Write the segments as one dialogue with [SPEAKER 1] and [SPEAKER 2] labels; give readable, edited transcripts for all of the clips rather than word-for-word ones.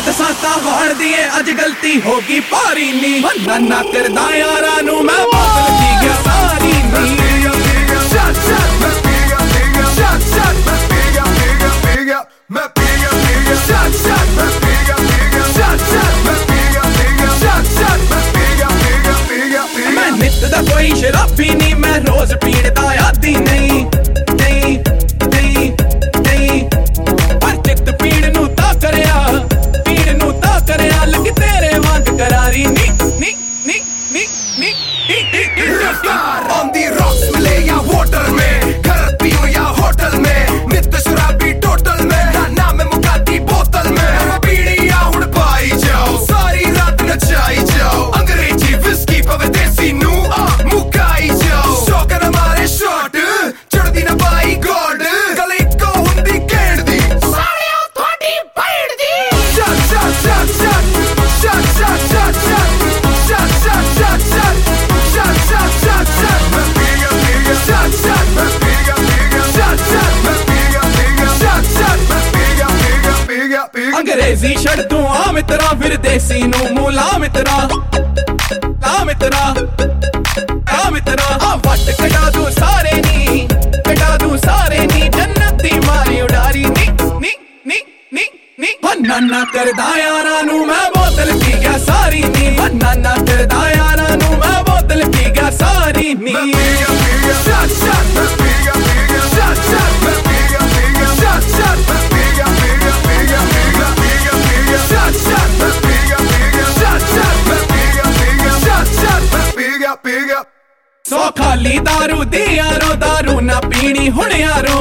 [SPEAKER 1] ਸਾਤਾ ਵਾਣ ਦੀ ਏ ਅੱਜ ਗਲਤੀ ਹੋ ਗਈ ਭਾਰੀ ਨੀ ਨਾ ਕਰਦਾ ਯਾਰਾਂ ਨੂੰ ਮੈਂ ਬੋਤਲ ਪੀ ਗਿਆ ਸਾਰੀ ਨੀ ਸ਼ਟ ਸ਼ਟ ਮੈਂ ਪੀ ਗਿਆ ਸ਼ਟ ਸ਼ਟ ਮੈਂ ਪੀ ਗਿਆ ਮੈਂ ਪੀ ਗਿਆ ਸ਼ਟ ਸ਼ਟ ਮੈਂ ਪੀ ਗਿਆ ਸ਼ਟ ਸ਼ਟ ਮੈਂ ਪੀ ਗਿਆ ਸ਼ਟ ਸ਼ਟ ਮੈਂ ਪੀ ਗਿਆ ਮੈਂ ਨਿੱਤ ਦਾ ਕੋਈ ਸ਼ਰਾਬੀ ਨਹੀਂ ਮੈਂ ਰੋਜ਼ ਪੀਣ ਦਾ ਆਦੀ ਨਹੀਂ ਪਰ ਚਿੱਤ ਪੀਣ ਨੂੰ ਤਾਂ ਕਰਿਆ ਲੱਗ ਤੇਰੇ ਵਾਂਗ ਕਰਾਰੀ ਨੀ
[SPEAKER 2] On the rocks मिले या water में घर पियो या होटल में नित्य शराबी टोटल में ना मैं मुकाती बोतल में पीड़ी या हुड़ पाई जाओ सारी रात नचाई जाओ अंग्रेजी विस्की पवे देसी नू मुकाई जाओ शौक न मारे शॉट चढ़दी न पाई गोल्ड गले को हुंदी केड़ दी सारे थोड़ी भैड़ दी shut shut shut shut shut shut shut shut shut मैं पी गया shut shut मैं पी गया shut shut मैं पी गया shut मैं पी गया
[SPEAKER 1] अंग्रेजी छड़ तू आ मित्रा फिर देसी नू मूंह ला मित्रा आ वट कटा दू सारे नी जन्नत दी मारी उडारी नी ना करदा यारां नू मैं बोतल पी गया सारी नी ना करदा यारां नू मैं बोतल पी गया सारी नी
[SPEAKER 2] shut shut मैं पी गया shut shut मैं पी गया shut shut मैं पी गया shut shut मैं पी गया shut shut मैं पी गया shut shut मैं पी गया
[SPEAKER 1] सो खाली दारू दी यारो दारू ना पीनी हुण यारो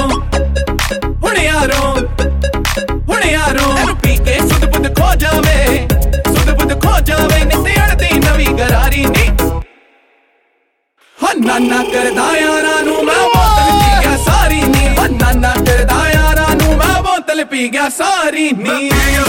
[SPEAKER 1] एनु पी के सुध बुध खो जावे नित अड़दी नवी गरारी नी ना करदा यारां नू मैं बोतल पी गया सारी नी ना करदा यारां नू मैं बोतल पी गया सारी नी